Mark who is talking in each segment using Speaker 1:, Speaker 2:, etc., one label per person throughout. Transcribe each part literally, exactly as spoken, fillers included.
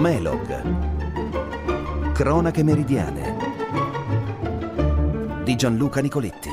Speaker 1: Melog. Cronache meridiane di Gianluca Nicoletti.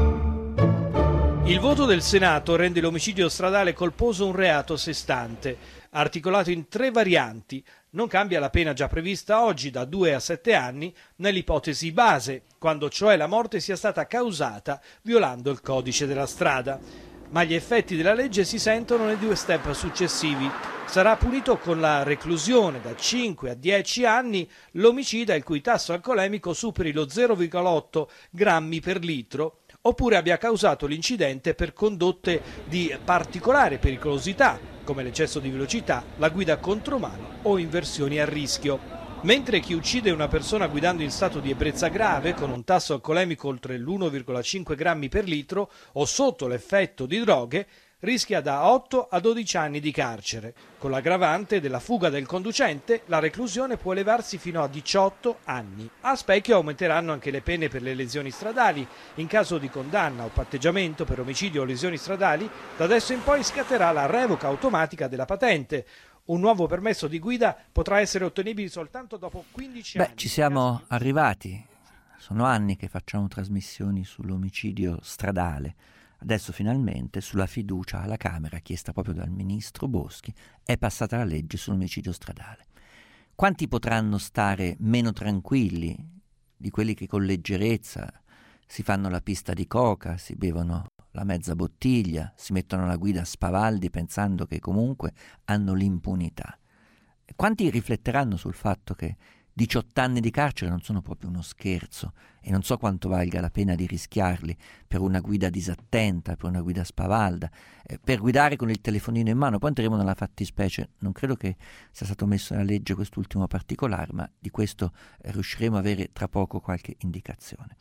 Speaker 2: Il voto del Senato rende l'omicidio stradale colposo un reato a sé stante, articolato in tre varianti. Non cambia la pena già prevista oggi da due a sette anni nell'ipotesi base, quando cioè la morte sia stata causata violando il codice della strada. Ma gli effetti della legge si sentono nei due step successivi. Sarà punito con la reclusione da cinque a dieci anni l'omicida il cui tasso alcolemico superi lo zero virgola otto grammi per litro, oppure abbia causato l'incidente per condotte di particolare pericolosità, come l'eccesso di velocità, la guida contromano o inversioni a rischio. Mentre chi uccide una persona guidando in stato di ebbrezza grave, con un tasso alcolemico oltre l'uno virgola cinque grammi per litro o sotto l'effetto di droghe, rischia da otto a dodici anni di carcere. Con l'aggravante della fuga del conducente, la reclusione può elevarsi fino a diciotto anni. A specchio aumenteranno anche le pene per le lesioni stradali. In caso di condanna o patteggiamento per omicidio o lesioni stradali, da adesso in poi scatterà la revoca automatica della patente. Un nuovo permesso di guida potrà essere ottenibile soltanto dopo quindici
Speaker 3: Beh,
Speaker 2: anni.
Speaker 3: Beh, ci siamo di... arrivati. Sono anni che facciamo trasmissioni sull'omicidio stradale. Adesso finalmente sulla fiducia alla Camera chiesta proprio dal ministro Boschi è passata la legge sull'omicidio stradale. Quanti potranno stare meno tranquilli di quelli che con leggerezza si fanno la pista di coca, si bevono la mezza bottiglia, si mettono alla guida spavaldi pensando che comunque hanno l'impunità? Quanti rifletteranno sul fatto che diciotto anni di carcere non sono proprio uno scherzo e non so quanto valga la pena di rischiarli per una guida disattenta, per una guida spavalda, eh, per guidare con il telefonino in mano. Poi entreremo nella fattispecie, non credo che sia stato messo nella legge quest'ultimo particolare, ma di questo eh, riusciremo a avere tra poco qualche indicazione.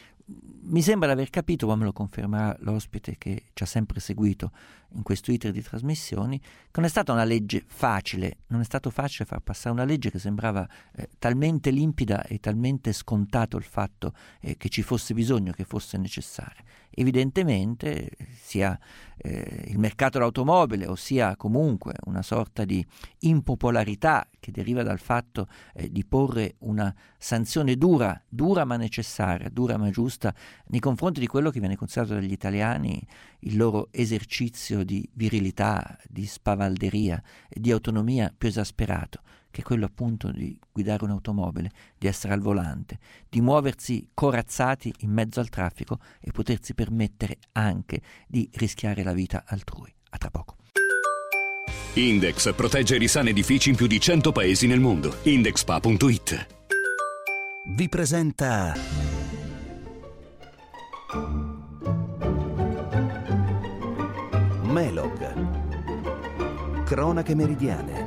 Speaker 3: Mi sembra di aver capito, poi me lo confermerà l'ospite che ci ha sempre seguito in questo iter di trasmissioni, che non è stata una legge facile, non è stato facile far passare una legge che sembrava eh, talmente limpida e talmente scontato il fatto eh, che ci fosse bisogno, che fosse necessaria. Evidentemente sia eh, il mercato dell'automobile o sia comunque una sorta di impopolarità che deriva dal fatto eh, di porre una sanzione dura, dura ma necessaria, dura ma giusta, nei confronti di quello che viene considerato dagli italiani il loro esercizio di virilità, di spavalderia e di autonomia più esasperato, che è quello appunto di guidare un'automobile, di essere al volante, di muoversi corazzati in mezzo al traffico e potersi permettere anche di rischiare la vita altrui. A tra poco.
Speaker 4: Index protegge i sani edifici in più di cento paesi nel mondo. Indexpa punto it
Speaker 1: vi presenta Melog. Cronache meridiane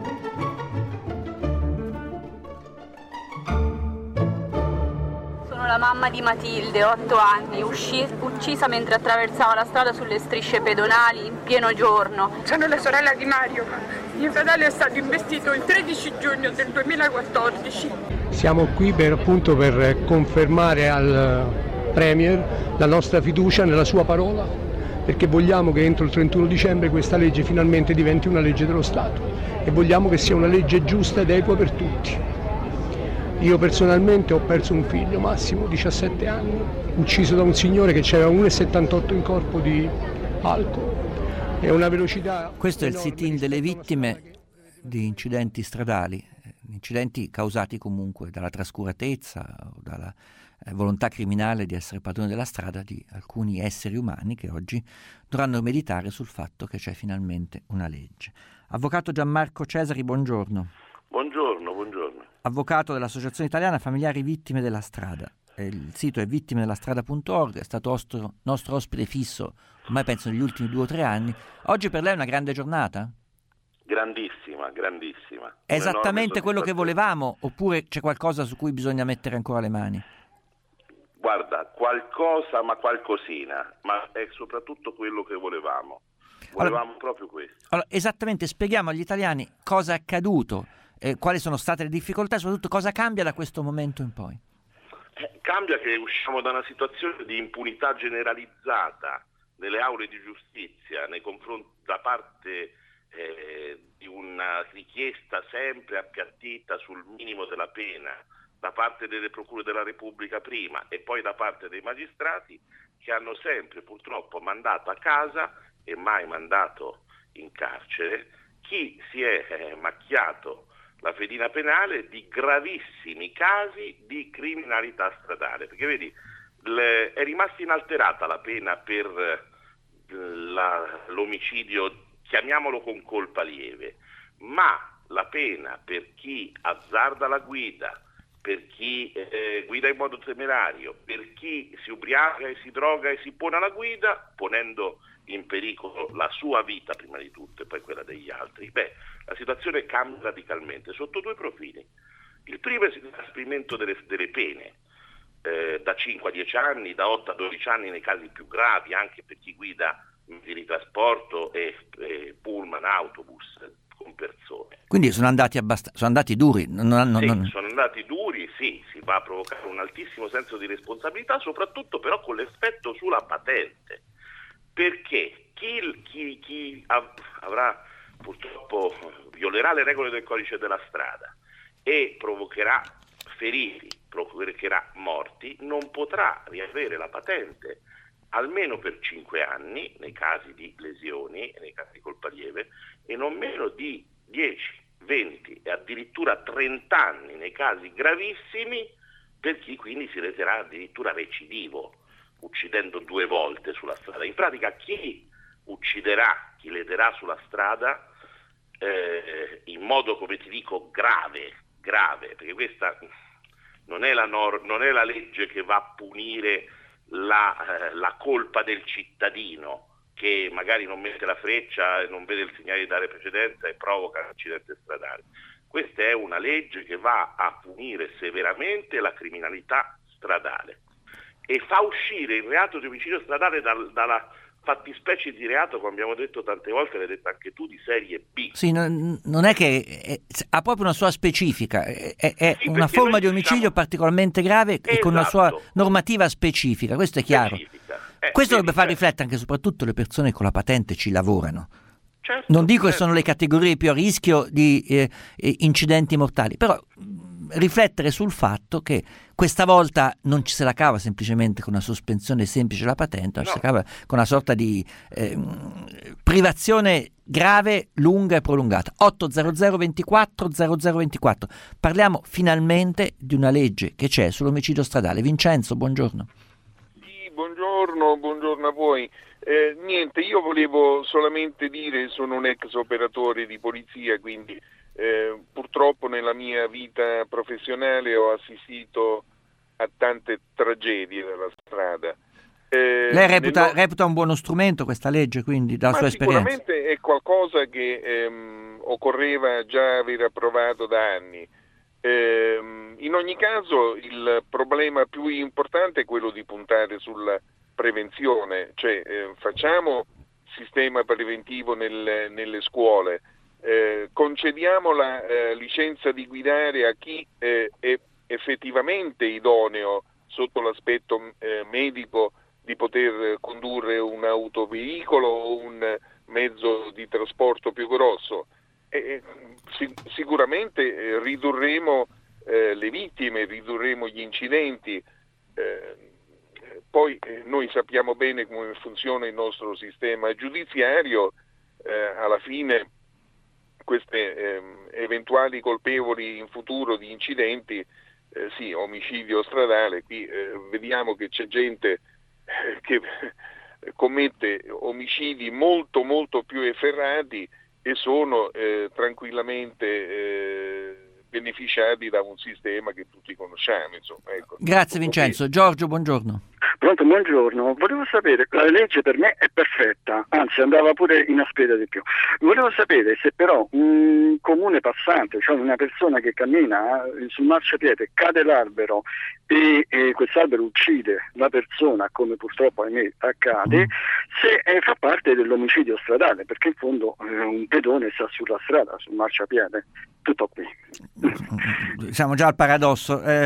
Speaker 5: la mamma di Matilde, otto anni, usci- uccisa mentre attraversava la strada sulle strisce pedonali in pieno giorno.
Speaker 6: Sono la sorella di Mario. Mio fratello è stato investito il tredici giugno del duemilaquattordici.
Speaker 7: Siamo qui per appunto per confermare al Premier la nostra fiducia nella sua parola, perché vogliamo che entro il trentuno dicembre questa legge finalmente diventi una legge dello Stato e vogliamo che sia una legge giusta ed equa per tutti. Io personalmente ho perso un figlio, Massimo, diciassette anni, ucciso da un signore che aveva uno virgola settantotto in corpo di alcol e una velocità.
Speaker 3: Questo è il sit-in delle vittime di incidenti stradali, incidenti causati comunque dalla trascuratezza o dalla eh, volontà criminale di essere padroni della strada di alcuni esseri umani che oggi dovranno meditare sul fatto che c'è finalmente una legge. Avvocato Gianmarco Cesari, buongiorno.
Speaker 8: Buongiorno, buongiorno.
Speaker 3: Avvocato dell'Associazione Italiana Familiari Vittime della Strada. Il sito è vittime della strada punto org, è stato nostro, nostro ospite fisso ormai penso negli ultimi due o tre anni. Oggi per lei è una grande giornata?
Speaker 8: Grandissima, grandissima.
Speaker 3: È esattamente quello che volevamo oppure c'è qualcosa su cui bisogna mettere ancora le mani?
Speaker 8: Guarda, qualcosa ma qualcosina, ma è soprattutto quello che volevamo. Volevamo allora, proprio questo.
Speaker 3: Allora, esattamente, spieghiamo agli italiani cosa è accaduto, eh, quali sono state le difficoltà e soprattutto cosa cambia da questo momento in poi.
Speaker 8: Eh, cambia che usciamo da una situazione di impunità generalizzata nelle aule di giustizia nei confronti da parte eh, di una richiesta sempre appiattita sul minimo della pena da parte delle procure della Repubblica prima e poi da parte dei magistrati, che hanno sempre purtroppo mandato a casa e mai mandato in carcere chi si è eh, macchiato la fedina penale di gravissimi casi di criminalità stradale, perché vedi, le, è rimasta inalterata la pena per eh, la, l'omicidio, chiamiamolo con colpa lieve, ma la pena per chi azzarda la guida, per chi eh, guida in modo temerario, per chi si ubriaca e si droga e si pone alla guida, ponendo in pericolo la sua vita prima di tutto e poi quella degli altri, beh, la situazione cambia radicalmente sotto due profili. Il primo è l'inasprimento delle, delle pene, eh, da cinque a dieci anni, da otto a dodici anni nei casi più gravi, anche per chi guida mezzi di trasporto e, e pullman, autobus con persone.
Speaker 3: Quindi sono andati abbast- sono andati duri? Non, non,
Speaker 8: sì,
Speaker 3: non...
Speaker 8: sono andati duri, sì, si va a provocare un altissimo senso di responsabilità, soprattutto però con l'effetto sulla patente, perché chi, chi, chi av- avrà purtroppo violerà le regole del codice della strada e provocherà feriti, provocherà morti, non potrà riavere la patente almeno per cinque anni nei casi di lesioni, nei casi di colpa lieve, e non meno di dieci, venti e addirittura trenta anni nei casi gravissimi per chi quindi si reterà addirittura recidivo, uccidendo due volte sulla strada. In pratica chi ucciderà, chi lederà sulla strada eh, in modo, come ti dico, grave, grave, perché questa non è la, nor- non è la legge che va a punire la, eh, la colpa del cittadino che magari non mette la freccia e non vede il segnale di dare precedenza e provoca un incidente stradale. Questa è una legge che va a punire severamente la criminalità stradale e fa uscire il reato di omicidio stradale dal, dalla fattispecie di reato, come abbiamo detto tante volte, l'hai detto anche tu, di serie B.
Speaker 3: Sì, non, non è che è, ha proprio una sua specifica, è, è
Speaker 8: sì,
Speaker 3: una forma di omicidio
Speaker 8: diciamo...
Speaker 3: particolarmente grave
Speaker 8: esatto.
Speaker 3: con una sua normativa specifica, questo è chiaro.
Speaker 8: Eh,
Speaker 3: questo
Speaker 8: quindi,
Speaker 3: dovrebbe far
Speaker 8: cioè...
Speaker 3: riflettere anche soprattutto le persone che con la patente ci lavorano.
Speaker 8: Certo,
Speaker 3: non dico
Speaker 8: certo.
Speaker 3: che sono le categorie più a rischio di eh, incidenti mortali, però riflettere sul fatto che questa volta non ci se la cava semplicemente con una sospensione semplice della patente, ma no. ci se la cava con una sorta di eh, privazione grave, lunga e prolungata. otto zero zero ventiquattro zero zero ventiquattro. Parliamo finalmente di una legge che c'è sull'omicidio stradale. Vincenzo, buongiorno.
Speaker 9: Sì, buongiorno, buongiorno a voi. Eh, niente, io volevo solamente dire, sono un ex operatore di polizia, quindi eh, purtroppo nella mia vita professionale ho assistito a tante tragedie della strada. Eh,
Speaker 3: Lei reputa,
Speaker 9: nello...
Speaker 3: reputa un buono strumento questa legge, quindi, dalla
Speaker 9: Ma
Speaker 3: sua esperienza?
Speaker 9: Sicuramente è qualcosa che ehm, occorreva già aver approvato da anni. Eh, in ogni caso il problema più importante è quello di puntare sulla prevenzione, cioè eh, facciamo sistema preventivo nel, nelle scuole, eh, concediamo la eh, licenza di guidare a chi eh, è effettivamente idoneo sotto l'aspetto eh, medico di poter condurre un autoveicolo o un mezzo di trasporto più grosso. E, sic- sicuramente eh, ridurremo eh, le vittime, ridurremo gli incidenti. Eh, poi eh, noi sappiamo bene come funziona il nostro sistema giudiziario, eh, alla fine queste eh, eventuali colpevoli in futuro di incidenti, eh, sì, omicidio stradale, qui eh, vediamo che c'è gente eh, che commette omicidi molto molto più efferati e sono eh, tranquillamente eh, beneficiati da un sistema che tutti conosciamo. Insomma, ecco.
Speaker 3: Grazie Vincenzo. Giorgio, buongiorno.
Speaker 10: Pronto, buongiorno. Volevo sapere, la legge per me è perfetta, anzi andava pure inaspetta di più. Volevo sapere se però un comune passante, cioè una persona che cammina sul marciapiede, cade l'albero e, e quest'albero uccide la persona, come purtroppo ahimè accade, se eh, fa parte dell'omicidio stradale, perché in fondo eh, un pedone sta sulla strada, sul marciapiede. Tutto qui.
Speaker 3: Siamo già al paradosso. Eh,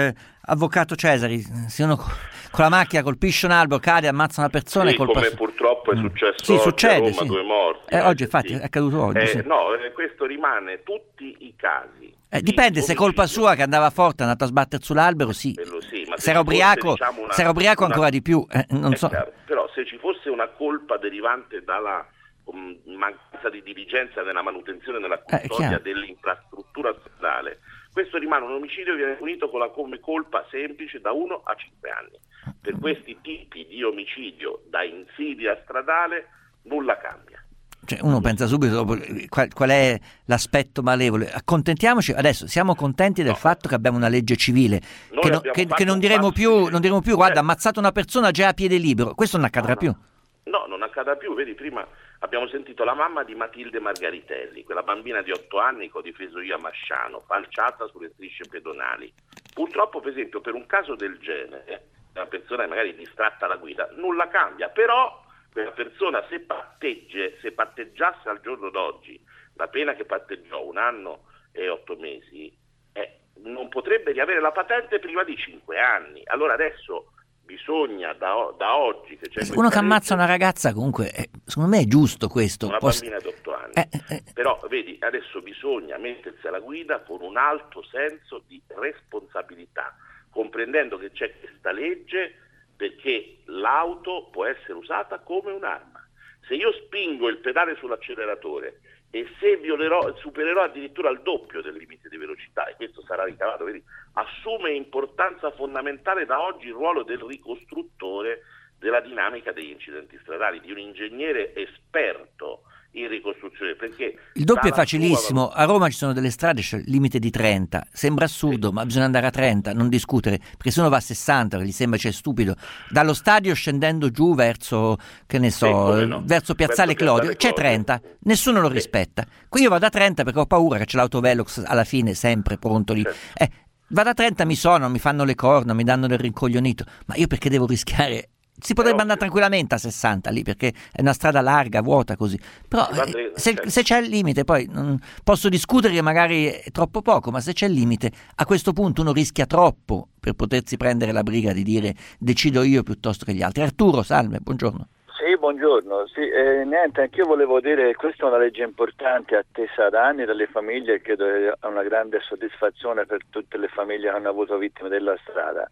Speaker 3: Avvocato Cesari, se uno con la macchina colpisce un albero, cade, ammazza una persona,
Speaker 8: sì,
Speaker 3: è colpa
Speaker 8: come
Speaker 3: sua.
Speaker 8: purtroppo è successo
Speaker 3: sì,
Speaker 8: oggi
Speaker 3: succede,
Speaker 8: a Roma,
Speaker 3: sì.
Speaker 8: due morti.
Speaker 3: Eh, oggi infatti
Speaker 8: sì.
Speaker 3: è accaduto oggi.
Speaker 8: Eh,
Speaker 3: sì.
Speaker 8: No, eh, questo rimane tutti i casi.
Speaker 3: Eh, dipende, se è colpa sua che andava forte, è andato a sbattere sull'albero, sì.
Speaker 8: sì ma
Speaker 3: se,
Speaker 8: se
Speaker 3: era ubriaco,
Speaker 8: fosse, diciamo, una,
Speaker 3: se era ubriaco
Speaker 8: una,
Speaker 3: ancora di più, eh, non so.
Speaker 8: Chiaro, però se ci fosse una colpa derivante dalla um, mancanza di diligenza nella manutenzione e nella custodia eh, dell'infrastruttura stradale, questo rimane un omicidio che viene punito con la come colpa semplice da uno a cinque anni. Per questi tipi di omicidio da insidia stradale nulla cambia.
Speaker 3: Cioè, uno pensa subito dopo, qual, qual è l'aspetto malevole. Accontentiamoci adesso, siamo contenti del no. fatto che abbiamo una legge civile che, no, che, che non diremo più non diremo più guarda, ha ammazzato una persona già a piede libero, questo non accadrà no, no.
Speaker 8: più. No, non accadrà più. Vedi, prima abbiamo sentito la mamma di Matilde Margaritelli, quella bambina di otto anni che ho difeso io a Masciano, falciata sulle strisce pedonali. Purtroppo, per esempio, per un caso del genere, una persona magari distratta alla guida, nulla cambia, però quella persona se pattegge, se patteggiasse al giorno d'oggi la pena che patteggiò, un anno e otto mesi, eh, non potrebbe riavere la patente prima di cinque anni. Allora adesso bisogna da, da oggi che c'è
Speaker 3: uno che
Speaker 8: legge,
Speaker 3: ammazza una ragazza, comunque eh, secondo me è giusto questo.
Speaker 8: Una
Speaker 3: Posso...
Speaker 8: bambina di otto anni.
Speaker 3: Eh, eh.
Speaker 8: Però vedi, adesso bisogna mettersi alla guida con un alto senso di responsabilità, comprendendo che c'è questa legge perché l'auto può essere usata come un'arma. Se io spingo il pedale sull'acceleratore e se violerò, supererò addirittura il doppio del limite di velocità, e questo sarà ricavato, vedi, assume importanza fondamentale da oggi il ruolo del ricostruttore della dinamica degli incidenti stradali, di un ingegnere esperto in ricostruzione, perché
Speaker 3: il doppio è facilissimo.
Speaker 8: Sua...
Speaker 3: A Roma ci sono delle strade, c'è il limite di trenta, sembra assurdo, sì. ma bisogna andare a trenta, non discutere, perché se uno va a sessanta, gli sembra c'è stupido. Dallo stadio scendendo giù verso, che ne so, sì, no. verso Piazzale verso Clodio, c'è trenta, nessuno lo sì. rispetta. Qui io vado a trenta perché ho paura che c'è l'autovelox alla fine sempre pronto lì. Certo. Eh, vado a trenta, mi sono, mi fanno le corna, mi danno del rincoglionito, ma io perché devo rischiare? Si potrebbe andare tranquillamente a sessanta lì, perché è una strada larga, vuota così. Però eh, se, se c'è il limite, poi non, posso discutere che magari è troppo poco, ma se c'è il limite, a questo punto uno rischia troppo per potersi prendere la briga di dire decido io piuttosto che gli altri. Arturo, salve, buongiorno.
Speaker 11: Sì, buongiorno. Sì, eh, niente, anch'io volevo dire che questa è una legge importante, attesa da anni dalle famiglie, e credo che è una grande soddisfazione per tutte le famiglie che hanno avuto vittime della strada.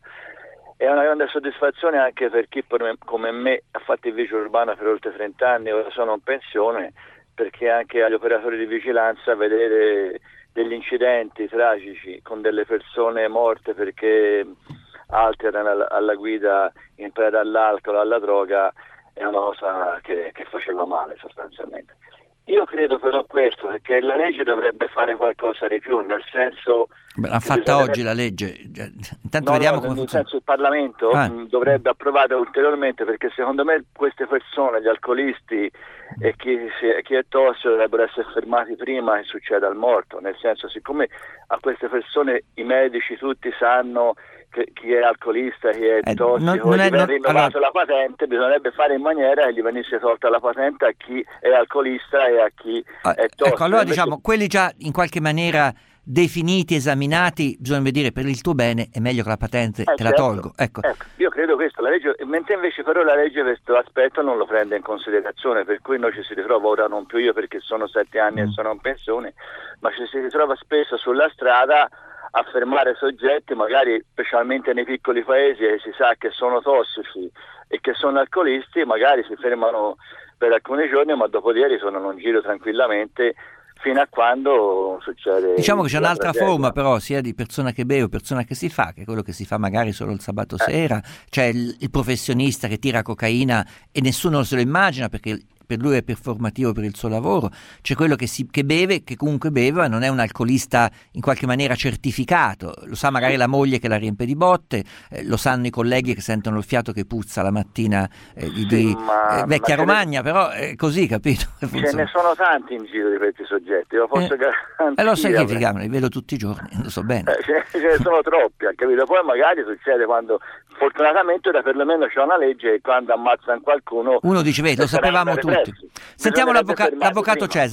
Speaker 11: È una grande soddisfazione anche per chi come me ha fatto il vigile urbano per oltre trenta anni, ora sono in pensione, perché anche agli operatori di vigilanza vedere degli incidenti tragici con delle persone morte perché altri erano alla guida in preda all'alcol, alla droga, è una cosa che, che faceva male sostanzialmente. Io credo però questo, perché la legge dovrebbe fare qualcosa di più, nel senso...
Speaker 3: Beh, l'ha fatta
Speaker 11: bisognerebbe...
Speaker 3: oggi la legge, intanto
Speaker 11: no,
Speaker 3: vediamo
Speaker 11: no,
Speaker 3: come
Speaker 11: nel
Speaker 3: funziona.
Speaker 11: senso il Parlamento
Speaker 3: ah.
Speaker 11: mh, dovrebbe approvare ulteriormente, perché secondo me queste persone, gli alcolisti e chi, si, chi è tossico dovrebbero essere fermati prima che succeda il morto, nel senso, siccome a queste persone i medici tutti sanno che chi è alcolista, chi è
Speaker 3: eh,
Speaker 11: tossico,
Speaker 3: non, non
Speaker 11: gli
Speaker 3: è,
Speaker 11: viene
Speaker 3: non,
Speaker 11: rinnovata
Speaker 3: allora...
Speaker 11: la patente, bisognerebbe fare in maniera che gli venisse tolta la patente a chi è alcolista e a chi
Speaker 3: ah,
Speaker 11: è tossico.
Speaker 3: Ecco, allora
Speaker 11: invece...
Speaker 3: diciamo, quelli già in qualche maniera definiti, esaminati, bisogna dire per il tuo bene è meglio che la patente
Speaker 11: eh,
Speaker 3: te
Speaker 11: certo.
Speaker 3: la tolgo. Ecco.
Speaker 11: Ecco, io credo questo, la legge, mentre invece però la legge questo aspetto non lo prende in considerazione, per cui noi ci si ritrova, ora non più io perché sono sette anni mm. e sono in pensione, ma ci si ritrova spesso sulla strada a fermare soggetti, magari specialmente nei piccoli paesi e si sa che sono tossici e che sono alcolisti, magari si fermano per alcuni giorni, ma dopodiché ritornano in giro tranquillamente fino a quando succede.
Speaker 3: Diciamo che c'è un'altra
Speaker 11: tragedia.
Speaker 3: forma però sia di persona che beve o persona che si fa, che è quello che si fa magari solo il sabato eh. sera, c'è il, il professionista che tira cocaina e nessuno se lo immagina perché per lui è performativo per il suo lavoro, c'è quello che, si, che beve, che comunque beve, ma non è un alcolista in qualche maniera certificato, lo sa magari la moglie che la riempie di botte, eh, lo sanno i colleghi che sentono il fiato che puzza la mattina eh, di,
Speaker 11: sì, ma,
Speaker 3: eh, vecchia
Speaker 11: ma
Speaker 3: Romagna, ne... però è così, capito?
Speaker 11: Ce ne sono tanti in giro di questi soggetti, lo posso
Speaker 3: eh,
Speaker 11: garantire.
Speaker 3: E lo certificano, li vedo tutti i giorni, lo so bene.
Speaker 11: Eh, ce, ce ne sono troppi, capito? Poi magari succede quando, fortunatamente ora perlomeno c'è una legge e quando ammazzano qualcuno...
Speaker 3: Uno dice, vedi, lo sapevamo tutti. Sentiamo l'avvoca- l'avvocato
Speaker 11: prima.
Speaker 3: Cesari.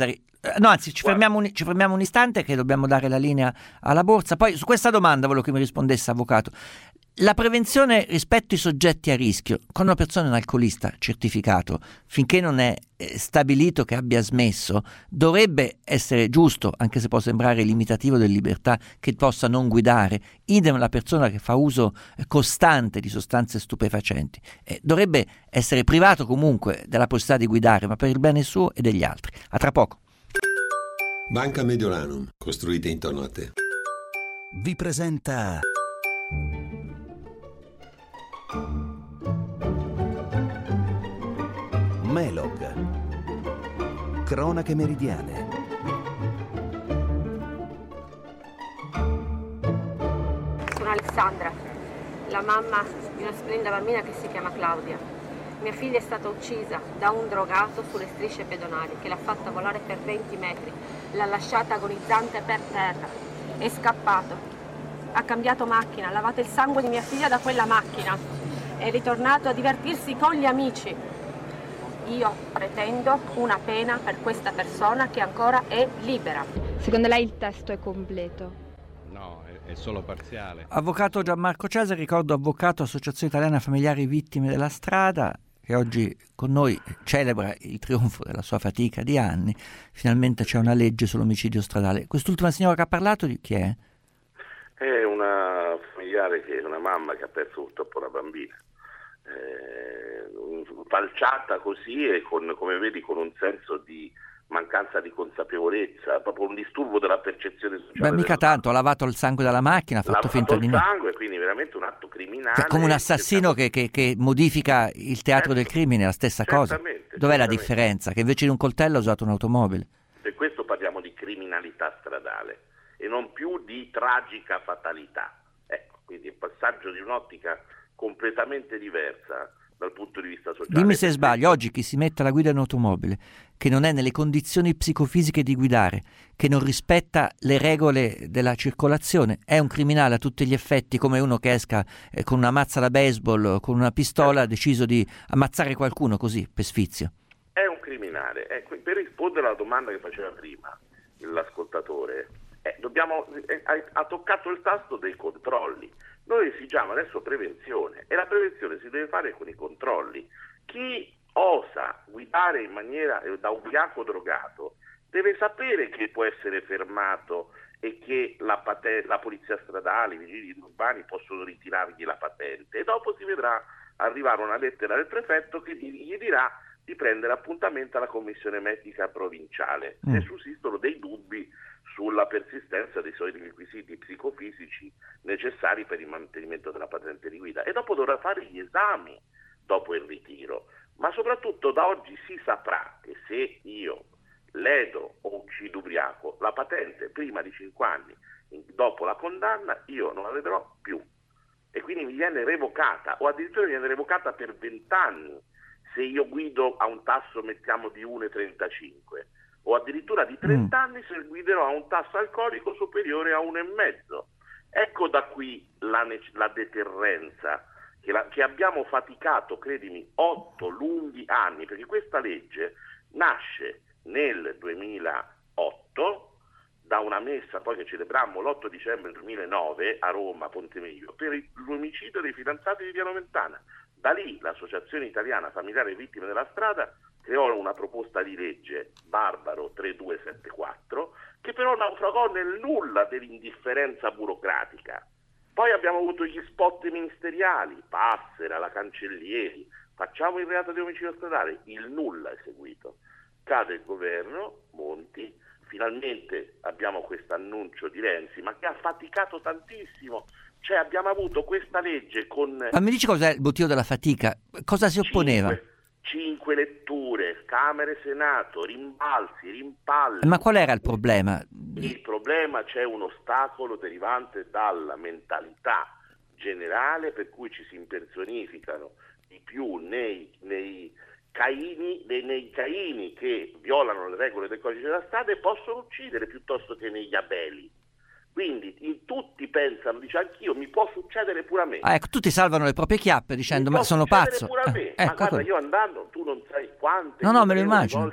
Speaker 3: No, anzi, ci fermiamo, un, ci fermiamo un istante che dobbiamo dare la linea alla Borsa. Poi su questa domanda volevo che mi rispondesse, avvocato. La prevenzione rispetto ai soggetti a rischio, con una persona un alcolista certificato, finché non è eh, stabilito che abbia smesso, dovrebbe essere giusto, anche se può sembrare limitativo della libertà, che possa non guidare. Idem la persona che fa uso eh, costante di sostanze stupefacenti. Eh, dovrebbe essere privato comunque della possibilità di guidare, ma per il bene suo e degli altri. A tra poco.
Speaker 12: Banca Mediolanum, costruite intorno a te.
Speaker 1: Vi presenta Melog. Cronache meridiane.
Speaker 13: Sono Alessandra, la mamma di una splendida bambina che si chiama Claudia. Mia figlia è stata uccisa da un drogato sulle strisce pedonali che l'ha fatta volare per venti metri, l'ha lasciata agonizzante per terra, è scappato, ha cambiato macchina, ha lavato il sangue di mia figlia da quella macchina, è ritornato a divertirsi con gli amici. Io pretendo una pena per questa persona che ancora è libera.
Speaker 14: Secondo lei il testo è completo?
Speaker 15: No, è, è solo parziale.
Speaker 3: Avvocato Gianmarco Cesare, ricordo avvocato Associazione Italiana Familiari Vittime della Strada, che oggi con noi celebra il trionfo della sua fatica di anni. Finalmente c'è una legge sull'omicidio stradale. Quest'ultima signora che ha parlato di chi è?
Speaker 8: È una familiare, che è una mamma che ha perso purtroppo una bambina. Eh, falciata così e con, come vedi, con un senso di mancanza di consapevolezza, proprio un disturbo della percezione sociale.
Speaker 3: Beh, mica tanto, ha lavato il sangue dalla macchina, ha fatto finta di
Speaker 8: no.
Speaker 3: il
Speaker 8: sangue, quindi veramente un atto criminale.
Speaker 3: Cioè, come un assassino che, che, che modifica il teatro certo. del crimine, è la stessa cosa. Dov'è certamente. La differenza? Che invece di un coltello ha usato un'automobile.
Speaker 8: Per questo parliamo di criminalità stradale e non più di tragica fatalità. Ecco, quindi il passaggio di un'ottica completamente diversa dal punto di vista sociale.
Speaker 3: Dimmi se sbaglio, oggi chi si mette alla guida di un'automobile, che non è nelle condizioni psicofisiche di guidare, che non rispetta le regole della circolazione, è un criminale a tutti gli effetti, come uno che esca eh, con una mazza da baseball, con una pistola, ha deciso di ammazzare qualcuno così, per sfizio.
Speaker 8: È un criminale. Eh, per rispondere alla domanda che faceva prima l'ascoltatore, eh, dobbiamo, eh, ha toccato il tasto dei controlli. Noi esigiamo adesso prevenzione e la prevenzione si deve fare con i controlli. Chi osa guidare in maniera eh, da ubriaco drogato deve sapere che può essere fermato e che la, patente, la polizia stradale, i vigili urbani possono ritirargli la patente, e dopo si vedrà arrivare una lettera del prefetto che gli dirà di prendere appuntamento alla commissione medica provinciale mm. se sussistono dei dubbi sulla persistenza dei soliti requisiti psicofisici necessari per il mantenimento della patente di guida, e dopo dovrà fare gli esami dopo il ritiro. Ma soprattutto da oggi si saprà che se io ledo o uccido ubriaco, la patente prima di cinque anni dopo la condanna io non la vedrò più, e quindi mi viene revocata, o addirittura mi viene revocata per vent'anni se io guido a un tasso, mettiamo, di uno virgola trentacinque, o addirittura di trenta anni se guiderò a un tasso alcolico superiore a uno virgola cinque. Ecco da qui la, la deterrenza che, la, che abbiamo faticato, credimi, otto lunghi anni, perché questa legge nasce nel duemilaotto da una messa poi che celebrammo l'otto dicembre duemilanove a Roma, Ponte Miglio, per l'omicidio dei fidanzati di Via Nomentana. Da lì l'Associazione Italiana Familiari Vittime della Strada creò una proposta di legge, Barbaro tremila settantaquattro, che però naufragò nel nulla dell'indifferenza burocratica. Poi abbiamo avuto gli spot ministeriali, Passera, la Cancellieri, facciamo il reato di omicidio stradale, il nulla è seguito. Cade il governo, Monti, finalmente abbiamo questo annuncio di Renzi, ma che ha faticato tantissimo. Cioè abbiamo avuto questa legge con...
Speaker 3: Ma mi dici cos'è il motivo della fatica? Cosa si opponeva?
Speaker 8: Cinque, cinque letture, Camera e Senato, rimbalzi, rimpalli.
Speaker 3: Ma qual era il problema?
Speaker 8: Il problema, c'è un ostacolo derivante dalla mentalità generale per cui ci si impersonificano di più nei, nei, caini, nei, nei caini che violano le regole del codice della strada e possono uccidere piuttosto che negli abeli. Quindi in tutti pensano, dice anch'io, mi può succedere pure a me.
Speaker 3: Ah, ecco, tutti salvano le proprie chiappe dicendo ma sono pazzo.
Speaker 8: Pure a me.
Speaker 3: Eh,
Speaker 8: ma
Speaker 3: ecco
Speaker 8: guarda,
Speaker 3: quello.
Speaker 8: Io andando, tu non sai quante
Speaker 3: no, no, me lo immagino.
Speaker 8: volte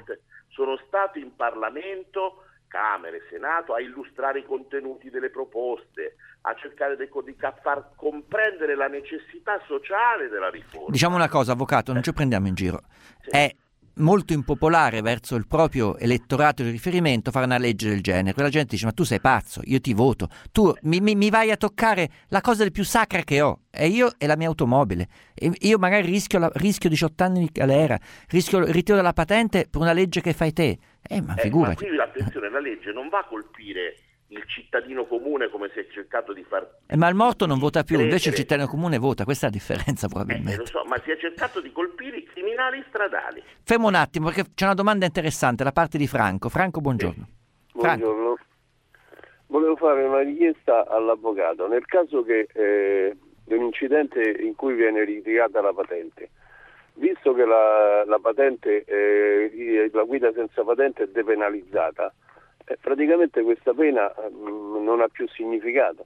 Speaker 8: sono stato in Parlamento, Camera e Senato, a illustrare i contenuti delle proposte, a cercare di, di far comprendere la necessità sociale della riforma.
Speaker 3: Diciamo una cosa, avvocato, non ci prendiamo in giro. Sì. È molto impopolare verso il proprio elettorato di riferimento fare una legge del genere. Quella gente dice: ma tu sei pazzo, io ti voto, tu mi, mi, mi vai a toccare la cosa più sacra che ho, e io e la mia automobile, e io magari rischio, la, rischio diciotto anni di galera, rischio il ritiro della patente per una legge che fai te. Eh, ma
Speaker 8: eh,
Speaker 3: figurati.
Speaker 8: Ma qui attenzione, la legge non va a colpire il cittadino comune come si è cercato di far...
Speaker 3: Eh, ma il morto non vota più,
Speaker 8: credere.
Speaker 3: Invece il cittadino comune vota, questa è la differenza probabilmente.
Speaker 8: Eh, lo so, ma si è cercato di colpire i criminali stradali.
Speaker 3: Fermo un attimo, perché c'è una domanda interessante da parte di Franco. Franco, buongiorno.
Speaker 16: Sì. Buongiorno. Volevo fare una richiesta all'avvocato. Nel caso che eh, di un incidente in cui viene ritirata la patente, visto che la, la patente, eh, la guida senza patente è depenalizzata, eh, praticamente questa pena mh, non ha più significato.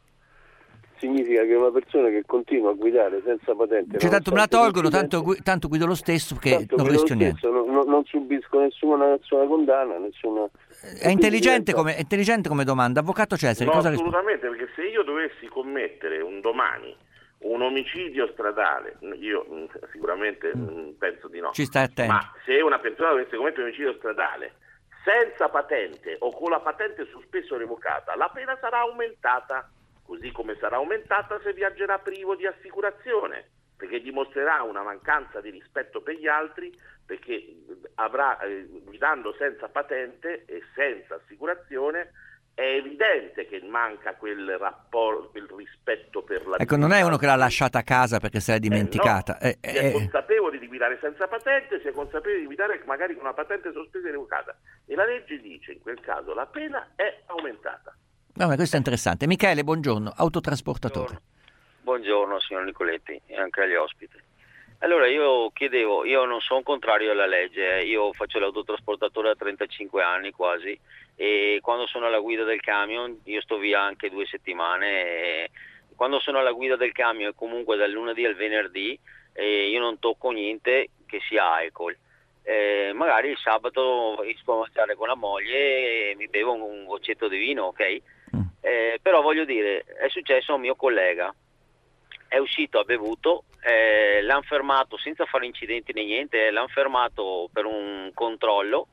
Speaker 16: Significa che una persona che continua a guidare senza patente,
Speaker 3: cioè, tanto me la tolgono, tanto, gu- tanto guido lo stesso, perché
Speaker 16: tanto
Speaker 3: non rischio niente.
Speaker 16: Non, non, non subisco nessuna, nessuna condanna, nessuna...
Speaker 3: È intelligente, come, è intelligente come domanda. Avvocato Cesari,
Speaker 8: no,
Speaker 3: cosa
Speaker 8: assolutamente, risponde? Perché se io dovessi commettere un domani un omicidio stradale, io mh, sicuramente mh, penso di no,
Speaker 3: ci stai attento.
Speaker 8: Ma se una persona dovesse commettere un omicidio stradale senza patente o con la patente sospesa o revocata, la pena sarà aumentata, così come sarà aumentata se viaggerà privo di assicurazione, perché dimostrerà una mancanza di rispetto per gli altri, perché avrà, eh, guidando senza patente e senza assicurazione, è evidente che manca quel rapporto, quel rispetto per la
Speaker 3: Ecco, non è uno che l'ha lasciata a casa perché se l'è dimenticata.
Speaker 8: Eh, no,
Speaker 3: eh,
Speaker 8: si è
Speaker 3: eh,
Speaker 8: consapevole di guidare senza patente, si è consapevole di guidare magari con una patente sospesa e revocata. E la legge dice, in quel caso, la pena è aumentata.
Speaker 3: No, ma questo è interessante. Michele, buongiorno, autotrasportatore.
Speaker 17: Buongiorno signor Nicoletti e anche agli ospiti. Allora io chiedevo, io non sono contrario alla legge, eh. Io faccio l'autotrasportatore da trentacinque anni quasi, e quando sono alla guida del camion, io sto via anche due settimane, e quando sono alla guida del camion comunque dal lunedì al venerdì, eh, io non tocco niente che sia alcol. Eh, magari il sabato esco a mangiare con la moglie e mi bevo un, un goccetto di vino, ok? Mm. Eh, però voglio dire, è successo a un mio collega, è uscito, ha bevuto, eh, l'hanno fermato senza fare incidenti né niente, l'hanno fermato per un controllo,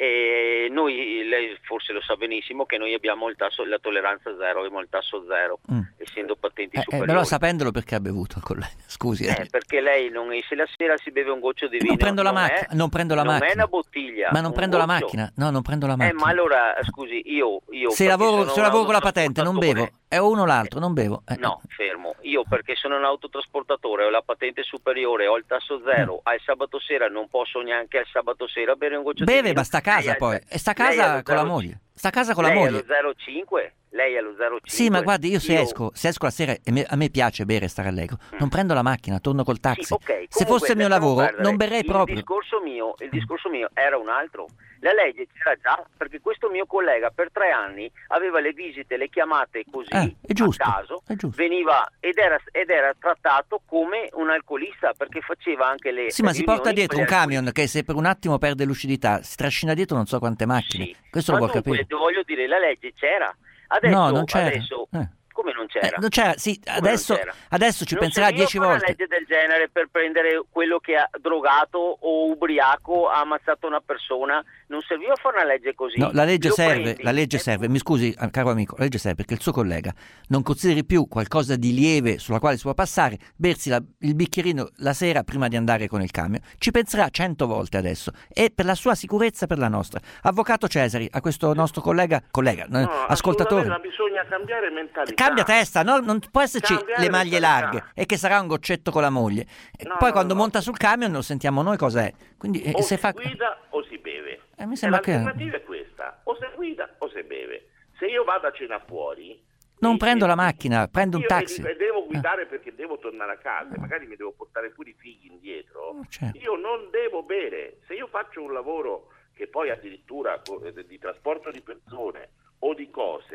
Speaker 17: e noi, lei forse lo sa benissimo, che noi abbiamo il tasso, la tolleranza zero, abbiamo il tasso zero, mm. essendo patenti
Speaker 3: eh,
Speaker 17: superiori.
Speaker 3: Eh, però sapendolo perché ha bevuto il collega, scusi. Eh.
Speaker 17: Eh, perché lei, non, se la sera si beve un goccio di vino,
Speaker 3: non prendo la
Speaker 17: non
Speaker 3: macchina,
Speaker 17: è,
Speaker 3: non prendo la
Speaker 17: non
Speaker 3: macchina.
Speaker 17: è una bottiglia.
Speaker 3: Ma non prendo
Speaker 17: goccio.
Speaker 3: la macchina, no, non prendo la macchina.
Speaker 17: Eh, ma allora, scusi, io... io
Speaker 3: se lavoro, se lavoro con la patente, non bevo, è uno o l'altro, non bevo. Eh.
Speaker 17: No, fermo. Io perché sono un autotrasportatore, ho la patente superiore, ho il tasso zero, mm. al sabato sera non posso neanche al sabato sera bere un goccio
Speaker 3: Beve,
Speaker 17: di vino.
Speaker 3: ma sta a casa
Speaker 17: lei
Speaker 3: poi,
Speaker 17: è,
Speaker 3: e sta a casa con la moglie. Sta a casa con la moglie.
Speaker 17: Lei è lo zero virgola cinque? Lei è lo zero virgola cinque?
Speaker 3: Sì, ma guardi, io se
Speaker 17: io...
Speaker 3: esco, se esco la sera e me, a me piace bere e stare allegro, mm. non prendo la macchina, torno col taxi.
Speaker 17: Sì, okay.
Speaker 3: Se fosse il mio lavoro,
Speaker 17: perdere,
Speaker 3: non berrei proprio.
Speaker 17: Il discorso mio, il discorso mio era un altro. La legge c'era già, perché questo mio collega per tre anni aveva le visite, le chiamate così,
Speaker 3: eh, è giusto,
Speaker 17: a caso,
Speaker 3: è giusto.
Speaker 17: veniva ed era, ed era trattato come un alcolista, perché faceva anche le
Speaker 3: Sì, ma si porta dietro un camion
Speaker 17: alcolisti.
Speaker 3: che se per un attimo perde lucidità, si trascina dietro non so quante macchine.
Speaker 17: Sì.
Speaker 3: Questo
Speaker 17: ma
Speaker 3: lo può
Speaker 17: dunque,
Speaker 3: capire.
Speaker 17: voglio dire, la legge c'era. Adesso,
Speaker 3: no, non c'era.
Speaker 17: Adesso,
Speaker 3: eh.
Speaker 17: Come non c'era?
Speaker 3: Eh, non c'era, sì,
Speaker 17: Come
Speaker 3: adesso,
Speaker 17: non c'era?
Speaker 3: adesso ci
Speaker 17: non
Speaker 3: penserà dieci volte.
Speaker 17: una legge del genere per prendere quello che ha drogato o ubriaco ha ammazzato una persona, non serviva fare una legge così.
Speaker 3: No, la legge
Speaker 17: Lo
Speaker 3: serve,
Speaker 17: prendi,
Speaker 3: la legge serve, mi scusi caro amico, la legge serve perché il suo collega non consideri più qualcosa di lieve sulla quale si può passare, bersi la, il bicchierino la sera prima di andare con il camion, ci penserà cento volte adesso, e per la sua sicurezza e per la nostra. Avvocato Cesari, a questo nostro collega, collega,
Speaker 8: no,
Speaker 3: ascoltatore.
Speaker 8: Ma bisogna cambiare mentalità.
Speaker 3: Cambia testa, no? Non può esserci
Speaker 8: Cambiare
Speaker 3: le maglie
Speaker 8: mentalità.
Speaker 3: larghe e che sarà un goccetto con la moglie. E
Speaker 8: no,
Speaker 3: poi
Speaker 8: no,
Speaker 3: quando
Speaker 8: no.
Speaker 3: monta sul camion lo sentiamo noi cos'è. Quindi,
Speaker 8: o
Speaker 3: eh,
Speaker 8: se
Speaker 3: se fa...
Speaker 8: guida o si beve.
Speaker 3: Eh, mi sembra che...
Speaker 8: L'alternativa è questa, o se guida o se beve. Se io vado a cena fuori...
Speaker 3: Non
Speaker 8: e,
Speaker 3: prendo
Speaker 8: e,
Speaker 3: la macchina, prendo un
Speaker 8: io
Speaker 3: taxi.
Speaker 8: E devo guidare eh. perché devo tornare a casa, magari mi devo portare pure i figli indietro.
Speaker 3: Oh, certo.
Speaker 8: Io non devo bere. Se io faccio un lavoro che poi addirittura di trasporto di persone o di cose,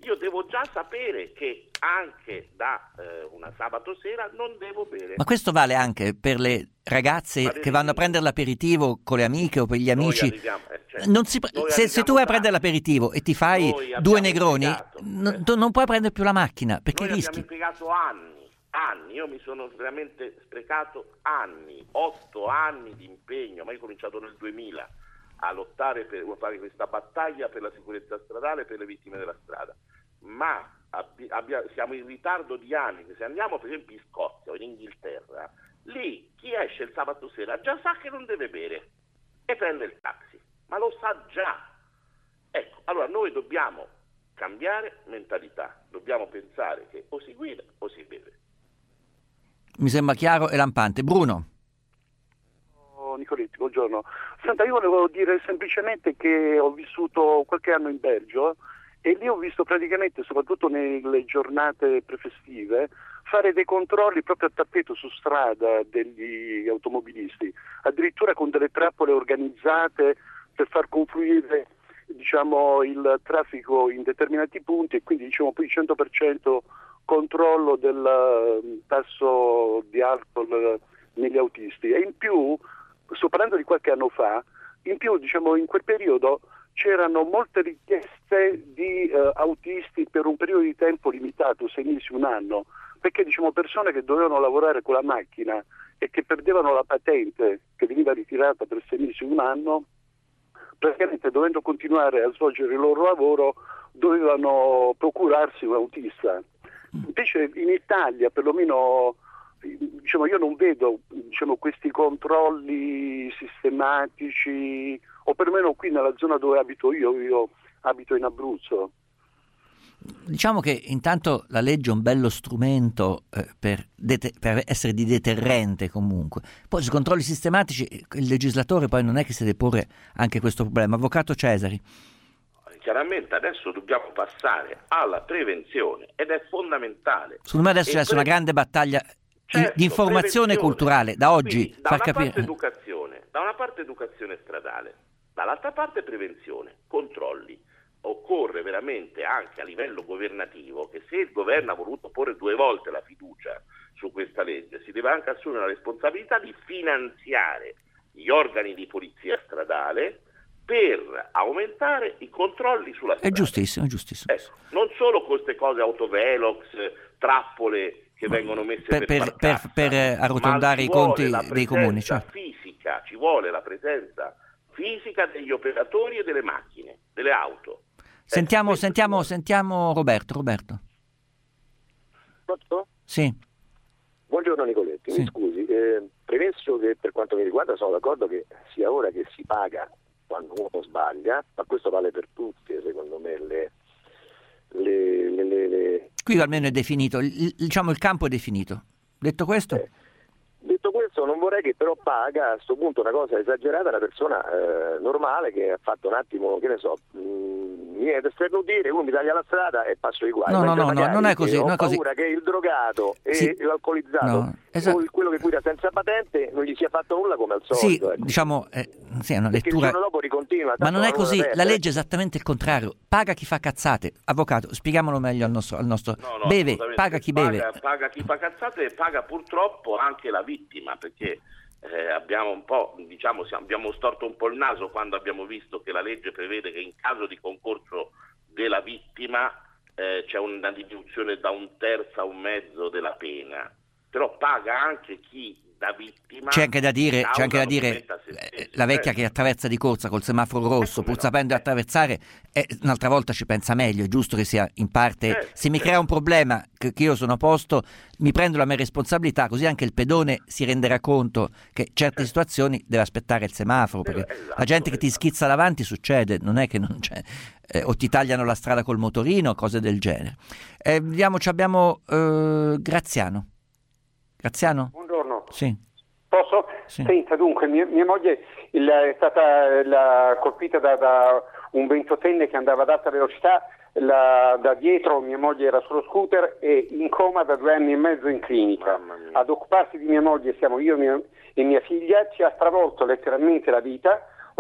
Speaker 8: io devo già sapere che anche da eh, una sabato sera non devo bere.
Speaker 3: Ma questo vale anche per le ragazze che vanno a prendere l'aperitivo con le amiche o per gli amici.
Speaker 8: Arriviamo, eh, certo.
Speaker 3: Non si, se, se tu vai a prendere l'aperitivo e ti fai due negroni, n- tu non puoi prendere più la macchina perché
Speaker 8: Noi
Speaker 3: rischi.
Speaker 8: abbiamo impiegato anni, anni, io mi sono veramente sprecato anni, otto anni di impegno, ma io ho cominciato nel duemila a lottare per fare questa battaglia per la sicurezza stradale, per le vittime della strada, ma abbi- abbia- siamo in ritardo di anni. Se andiamo per esempio in Scozia o in Inghilterra, lì chi esce il sabato sera già sa che non deve bere e prende il taxi, ma lo sa già. Ecco, allora noi dobbiamo cambiare mentalità, dobbiamo pensare che o si guida o si beve.
Speaker 3: Mi sembra chiaro e lampante. Bruno.
Speaker 10: Nicoletti, buongiorno. Senta, io volevo dire semplicemente che ho vissuto qualche anno in Belgio e lì ho visto praticamente, soprattutto nelle giornate prefestive, fare dei controlli proprio a tappeto su strada degli automobilisti, addirittura con delle trappole organizzate per far confluire, diciamo, il traffico in determinati punti e quindi, diciamo, poi il cento per cento controllo del tasso di alcol negli autisti. E in più, sto parlando di qualche anno fa, in più, diciamo, in quel periodo c'erano molte richieste di eh, autisti per un periodo di tempo limitato, sei mesi, un anno, perché, diciamo, persone che dovevano lavorare con la macchina e che perdevano la patente che veniva ritirata per sei mesi, un anno, praticamente dovendo continuare a svolgere il loro lavoro dovevano procurarsi un autista. Invece in Italia, perlomeno, diciamo, io non vedo, diciamo, questi controlli sistematici, o perlomeno qui nella zona dove abito io, io abito in Abruzzo.
Speaker 3: Diciamo che intanto la legge è un bello strumento eh, per, det- per essere di deterrente comunque. Poi sui controlli sistematici il legislatore poi non è che si deve porre anche questo problema. Avvocato Cesari.
Speaker 8: Chiaramente adesso dobbiamo passare alla prevenzione ed è fondamentale.
Speaker 3: Secondo me adesso
Speaker 8: E
Speaker 3: c'è pre- una grande battaglia
Speaker 8: certo,
Speaker 3: di informazione culturale da oggi.
Speaker 8: Quindi, da
Speaker 3: far
Speaker 8: una
Speaker 3: capire...
Speaker 8: parte educazione, da una parte educazione stradale, dall'altra parte prevenzione, controlli. Occorre veramente anche a livello governativo che se il governo ha voluto porre due volte la fiducia su questa legge, si deve anche assumere la responsabilità di finanziare gli organi di polizia stradale per aumentare i controlli sulla strada.
Speaker 3: È giustissimo, è giustissimo.
Speaker 8: Ecco, non solo queste cose, autovelox, trappole che vengono messe
Speaker 3: per,
Speaker 8: per,
Speaker 3: per, per, per arrotondare i conti dei comuni. Certo.
Speaker 8: Fisica, ci vuole la presenza fisica degli operatori e delle macchine, delle auto.
Speaker 3: Sentiamo, sentiamo, sentiamo Roberto. Roberto.
Speaker 18: Pronto?
Speaker 3: Sì.
Speaker 18: Buongiorno Nicoletti,
Speaker 3: Sì.
Speaker 18: mi scusi, eh, premesso che per quanto mi riguarda sono d'accordo che sia ora che si paga quando uno sbaglia, ma questo vale per tutte, secondo me, le... le, le, le, le...
Speaker 3: Qui almeno è definito, il, diciamo il campo è definito. Detto questo?
Speaker 18: Eh. Detto questo, non vorrei che però paga a questo punto una cosa esagerata una persona eh, normale che ha fatto un attimo, che ne so, mh, mi viene per sternutire, uno mi taglia la strada e passo i guai.
Speaker 3: No, no, no, no, non è così.
Speaker 18: Ho
Speaker 3: non è così.
Speaker 18: paura che il drogato e
Speaker 3: Sì.
Speaker 18: l'alcolizzato
Speaker 3: No, esatto.
Speaker 18: o quello che guida senza patente non gli sia fatto nulla come al solito.
Speaker 3: Sì,
Speaker 18: ecco.
Speaker 3: diciamo, eh, sì, è una
Speaker 18: Perché il
Speaker 3: lettura...
Speaker 18: giorno dopo ricontinua.
Speaker 3: Ma
Speaker 18: tanto
Speaker 3: non è
Speaker 18: la
Speaker 3: così,
Speaker 18: luna
Speaker 3: la
Speaker 18: perde.
Speaker 3: legge è esattamente il contrario. Paga chi fa cazzate. Avvocato, spieghiamolo meglio al nostro... Al nostro...
Speaker 8: No, no,
Speaker 3: beve,
Speaker 8: assolutamente.
Speaker 3: paga chi beve.
Speaker 8: Paga, paga chi fa cazzate e paga purtroppo anche la vittima, perché eh, abbiamo un po', diciamo, siamo, abbiamo storto un po' il naso quando abbiamo visto che la legge prevede che in caso di concorso della vittima eh, c'è una diminuzione da un terzo a un mezzo della pena, però paga anche chi da vittima.
Speaker 3: C'è anche da dire,
Speaker 8: causa
Speaker 3: c'è anche da dire
Speaker 8: nocumenta a se
Speaker 3: eh,
Speaker 8: stesso.
Speaker 3: la vecchia
Speaker 8: Eh,
Speaker 3: che attraversa di corsa col semaforo rosso, pur sapendo attraversare, eh, un'altra volta ci pensa meglio, è giusto che sia in parte,
Speaker 8: Certo,
Speaker 3: se mi
Speaker 8: certo.
Speaker 3: crea un problema che, che io sono a posto, mi prendo la mia responsabilità, così anche il pedone si renderà conto che certe situazioni deve aspettare il semaforo, perché
Speaker 8: esatto,
Speaker 3: la gente che ti
Speaker 8: esatto.
Speaker 3: schizza davanti succede, non è che non c'è, eh, o ti tagliano la strada col motorino, cose del genere. Eh, vediamo, ci abbiamo eh, Graziano. Graziano?
Speaker 19: Buongiorno.
Speaker 3: Sì.
Speaker 19: Posso?
Speaker 3: Sì.
Speaker 19: Senta, dunque, mia, mia moglie il, è stata la, colpita da, da un ventottenne che andava ad alta velocità, la, da dietro mia moglie era sullo scooter e in coma da due anni e mezzo in clinica. Ad occuparsi di mia moglie siamo io mia, e mia figlia, ci ha stravolto letteralmente la vita.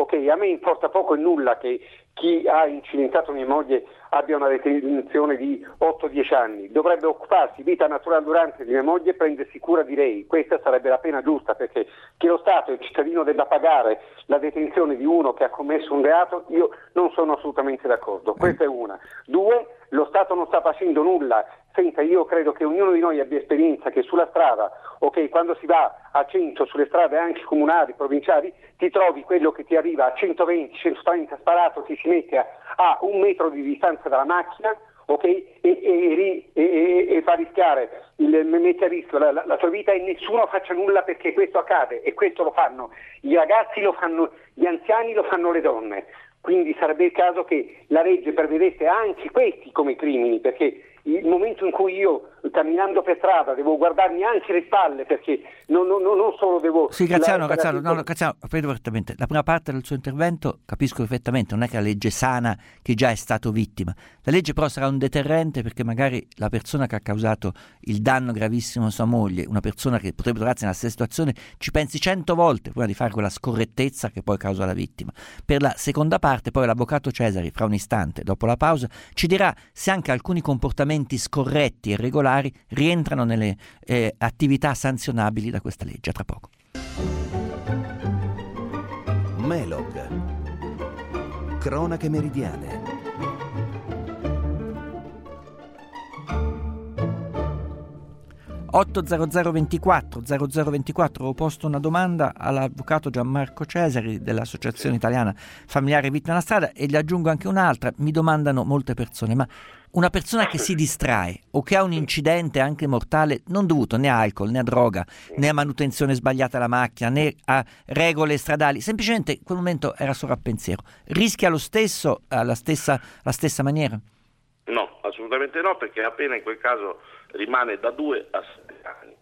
Speaker 19: ok, a me importa poco e nulla che chi ha incidentato mia moglie abbia una detenzione di otto dieci anni, dovrebbe occuparsi vita naturale durante di mia moglie e prendersi cura di lei, questa sarebbe la pena giusta, perché che lo Stato e il cittadino debba pagare la detenzione di uno che ha commesso un reato, io non sono assolutamente d'accordo, questa è una. Due, lo Stato non sta facendo nulla. Senta, io credo che ognuno di noi abbia esperienza che sulla strada, ok, quando si va a cento sulle strade anche comunali, provinciali, ti trovi quello che ti arriva a centoventi centotrenta sparato, ti si mette a, a un metro di distanza dalla macchina, ok, e, e, e, e, e fa rischiare, il, mette a rischio la, la, la tua vita e nessuno faccia nulla perché questo accade, e questo lo fanno i ragazzi, lo fanno gli anziani, lo fanno le donne. Quindi sarebbe il caso che la legge prevedesse anche questi come crimini, perché il momento in cui io camminando per strada devo guardarmi anche le spalle, perché non, non, non solo devo...
Speaker 3: Sì, Graziano, Graziano, no, no, Graziano, vedo perfettamente. La prima parte del suo intervento capisco perfettamente, non è che la legge sana chi già è stato vittima. La legge però sarà un deterrente perché magari la persona che ha causato il danno gravissimo a sua moglie, una persona che potrebbe trovarsi nella stessa situazione, ci pensi cento volte prima di fare quella scorrettezza che poi causa la vittima. Per la seconda parte poi l'avvocato Cesari, fra un istante, dopo la pausa, ci dirà se anche alcuni comportamenti scorretti e regolari rientrano nelle eh, attività sanzionabili da questa legge. A tra poco.
Speaker 1: Melog. Cronache meridiane.
Speaker 3: otto zero zero ventiquattro zero zero ventiquattro ho posto una domanda all'avvocato Gianmarco Cesari dell'Associazione Italiana Familiari Vittime della Strada e gli aggiungo anche un'altra. Mi domandano molte persone, ma una persona che si distrae o che ha un incidente anche mortale non dovuto né a alcol, né a droga, né a manutenzione sbagliata della macchina, né a regole stradali, semplicemente in quel momento era solo a pensiero, rischia lo stesso, alla stessa, la stessa maniera?
Speaker 8: No, assolutamente no, perché appena in quel caso rimane da due a sette anni.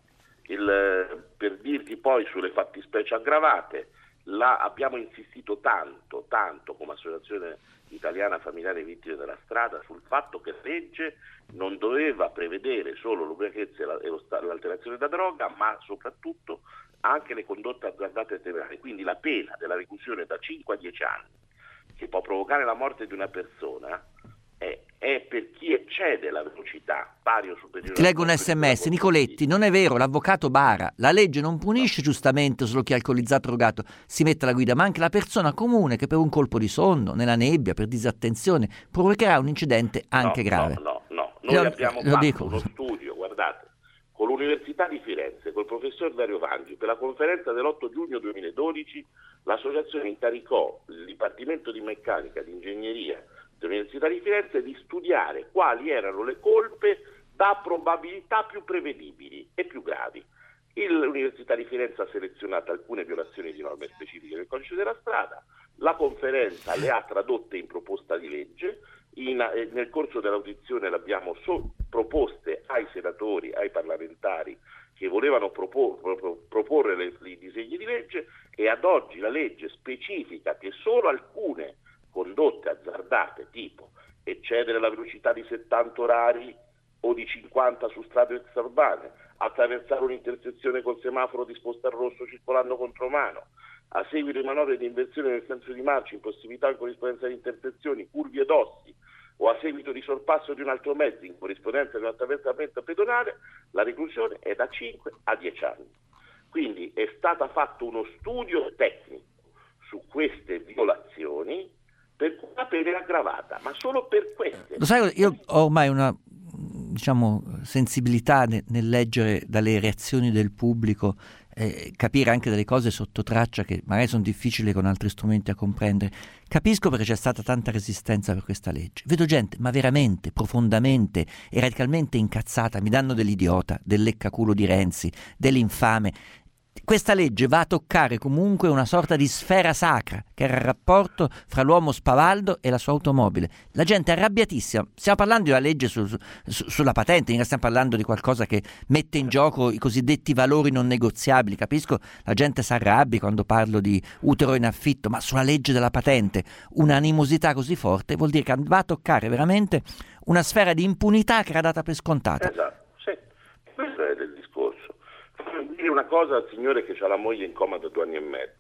Speaker 8: Il, per dirti poi sulle fattispecie aggravate, là abbiamo insistito tanto, tanto come Associazione Italiana Familiari Vittime della Strada sul fatto che la legge non doveva prevedere solo l'ubriachezza e l'alterazione da droga, ma soprattutto anche le condotte azzardate e temerari. Quindi la pena della reclusione da cinque a dieci anni, che può provocare la morte di una persona, è, è per chi eccede la velocità pari o superiore.
Speaker 3: Ti leggo un sms, Nicoletti, non è vero, l'avvocato bara, la legge non punisce giustamente solo chi è alcolizzato o drogato si mette alla guida, ma anche la persona comune che per un colpo di sonno, nella nebbia, per disattenzione, provocherà un incidente anche
Speaker 8: no,
Speaker 3: grave.
Speaker 8: No, no, no, noi
Speaker 3: lo,
Speaker 8: abbiamo
Speaker 3: lo
Speaker 8: fatto
Speaker 3: dico.
Speaker 8: uno studio, guardate, con l'Università di Firenze, col professor Dario Vangi, per la conferenza dell'otto giugno duemiladodici, l'associazione incaricò il Dipartimento di Meccanica di Ingegneria dell'Università di Firenze di studiare quali erano le colpe da probabilità più prevedibili e più gravi. L'Università di Firenze ha selezionato alcune violazioni di norme specifiche del codice della strada, la conferenza le ha tradotte in proposta di legge, in, eh, nel corso dell'audizione le abbiamo so, proposte ai senatori, ai parlamentari che volevano propor, pro, proporre le, i disegni di legge, e ad oggi la legge specifica che solo alcune condotte azzardate, tipo eccedere la velocità di settanta orari o di cinquanta su strade extraurbane, attraversare un'intersezione col semaforo disposto al rosso circolando contromano, a seguito di manovre di inversione nel senso di marcia, impossibilità in corrispondenza di intersezioni, curvi ed ossi, o a seguito di sorpasso di un altro mezzo in corrispondenza di un attraversamento pedonale, la reclusione è da cinque a dieci anni. Quindi è stato fatto uno studio tecnico su queste violazioni per una pena aggravata, ma solo per queste.
Speaker 3: Lo sai, io ho ormai una diciamo sensibilità nel, nel leggere dalle reazioni del pubblico, eh, capire anche delle cose sotto traccia che magari sono difficili con altri strumenti a comprendere. Capisco perché c'è stata tanta resistenza per questa legge. Vedo gente, ma veramente, profondamente e radicalmente incazzata, mi danno dell'idiota, del leccaculo di Renzi, dell'infame. Questa legge va a toccare comunque una sorta di sfera sacra, che era il rapporto fra l'uomo spavaldo e la sua automobile. La gente è arrabbiatissima. Stiamo parlando di una legge su, su, sulla patente, mica stiamo parlando di qualcosa che mette in gioco i cosiddetti valori non negoziabili. Capisco, la gente si arrabbi quando parlo di utero in affitto, ma sulla legge della patente un'animosità così forte vuol dire che va a toccare veramente una sfera di impunità che era data per scontata.
Speaker 8: Esatto, sì, questo è del discorso. Dire una cosa al signore che ha la moglie in coma da due anni e mezzo: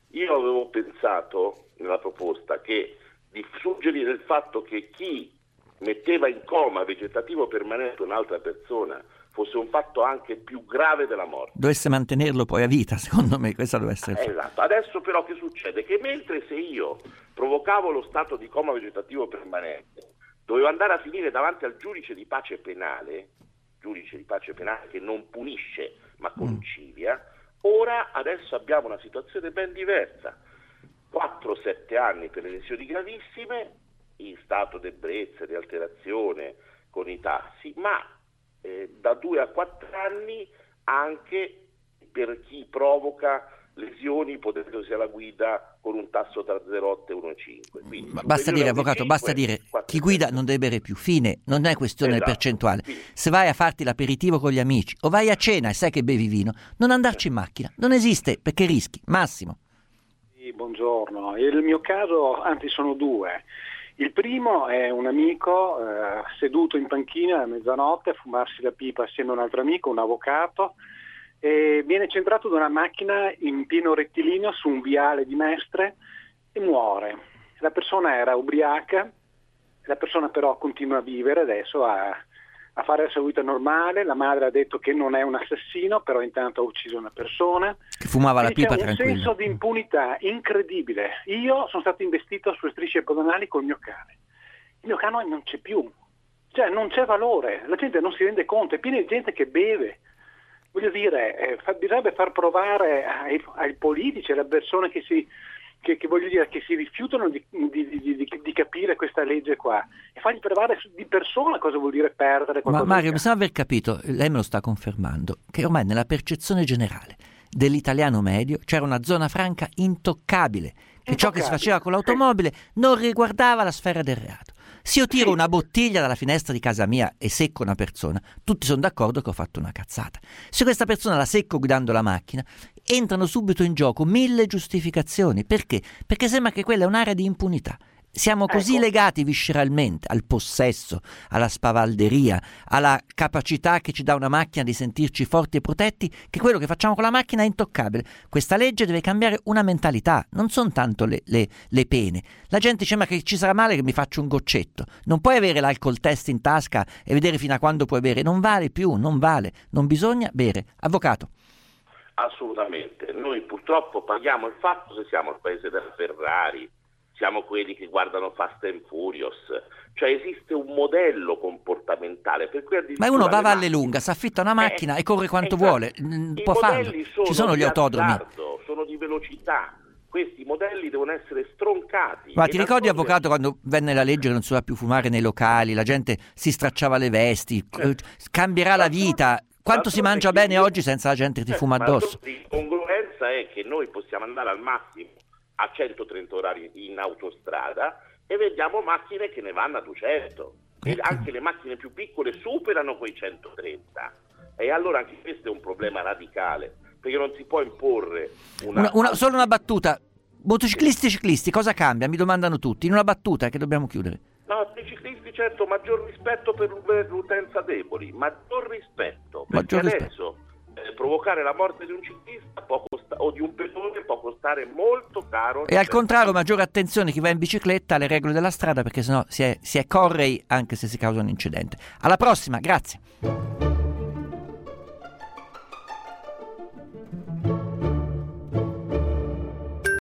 Speaker 8: Io avevo pensato nella proposta che di suggerire il fatto che chi metteva in coma vegetativo permanente un'altra persona fosse un fatto anche più grave della morte.
Speaker 3: Dovesse mantenerlo poi a vita, secondo me, questa doveva essere...
Speaker 8: Eh, esatto, adesso però che succede? Che mentre se io provocavo lo stato di coma vegetativo permanente, dovevo andare a finire davanti al giudice di pace penale, giudice di pace penale che non punisce ma concilia, mm. ora adesso abbiamo una situazione ben diversa. quattro sette anni per le lesioni gravissime, in stato di ebbrezza, di alterazione con i tassi, ma eh, da due a quattro anni anche per chi provoca lesioni ipotendosi alla guida con un tasso tra zero virgola otto e uno virgola cinque. Quindi,
Speaker 3: basta dire, avvocato, basta dire chi guida non deve bere più, fine, non è questione esatto, percentuale. Fine. Se vai a farti l'aperitivo con gli amici o vai a cena e sai che bevi vino, non andarci in macchina, non esiste, perché rischi, massimo.
Speaker 19: Sì, buongiorno, il mio caso, anzi sono due. Il primo è un amico eh, seduto in panchina a mezzanotte a fumarsi la pipa assieme a un altro amico, un avvocato, e viene centrato da una macchina in pieno rettilineo su un viale di Mestre e muore. La persona era ubriaca, la persona però continua a vivere adesso, a, a fare la sua vita normale. La madre ha detto che non è un assassino, però intanto ha ucciso una persona.
Speaker 3: Che fumava la pipa tranquillo.
Speaker 19: C'è un senso di impunità incredibile. Io sono stato investito sulle strisce pedonali col mio cane. Il mio cane non c'è più, cioè non c'è valore, la gente non si rende conto, è piena di gente che beve. Voglio dire, eh, fa, bisognerebbe far provare ai, ai politici, alle persone che si, che, che, voglio dire, che si rifiutano di, di, di, di, di capire questa legge qua e fargli provare di persona cosa vuol dire perdere qualcosa.
Speaker 3: Ma Mario, mi sembra aver capito, lei me lo sta confermando, che ormai nella percezione generale dell'italiano medio c'era una zona franca intoccabile, che ciò che si faceva con l'automobile non riguardava la sfera del reato. Se io tiro una bottiglia dalla finestra di casa mia e secco una persona, tutti sono d'accordo che ho fatto una cazzata. Se questa persona la secco guidando la macchina, entrano subito in gioco mille giustificazioni. Perché? Perché sembra che quella è un'area di impunità. Siamo così ecco. legati visceralmente al possesso, alla spavalderia, alla capacità che ci dà una macchina di sentirci forti e protetti, che quello che facciamo con la macchina è intoccabile. Questa legge deve cambiare una mentalità, non sono tanto le, le, le pene. La gente dice: ma che ci sarà male che mi faccio un goccetto? Non puoi avere l'alcol test in tasca e vedere fino a quando puoi bere. Non vale più, non vale, non bisogna bere. Avvocato.
Speaker 8: Assolutamente. Noi purtroppo paghiamo il fatto se siamo il paese della Ferrari, siamo quelli che guardano Fast and Furious, cioè esiste un modello comportamentale per cui
Speaker 3: ma uno va a Valle Lunga, si affitta una macchina eh, e corre quanto esatto. vuole,
Speaker 8: I
Speaker 3: può farlo.
Speaker 8: Sono
Speaker 3: ci sono gli autodromi,
Speaker 8: azzardo, sono di velocità, questi modelli devono essere stroncati.
Speaker 3: Ma ti ricordi, cose... avvocato, quando venne la legge che non si doveva più fumare nei locali, la gente si stracciava le vesti, eh. cambierà la vita, quanto si mangia bene io... oggi senza la gente che ti fuma addosso?
Speaker 8: L'incongruenza è che noi possiamo andare al massimo a centotrenta orari in autostrada e vediamo macchine che ne vanno a duecento e anche le macchine più piccole superano quei centotrenta, e allora anche questo è un problema radicale, perché non si può imporre una...
Speaker 3: Una, una, solo una battuta: motociclisti e ciclisti cosa cambia? Mi domandano tutti, in una battuta che dobbiamo chiudere.
Speaker 8: No, per i ciclisti certo maggior rispetto per l'utenza deboli, maggior rispetto, perché maggior adesso rispetto. Eh, provocare la morte di un ciclista può costa- o di un pedone può costare molto caro.
Speaker 3: E al contrario, maggiore attenzione chi va in bicicletta alle regole della strada, perché sennò si è, si è correi anche se si causa un incidente. Alla prossima, grazie.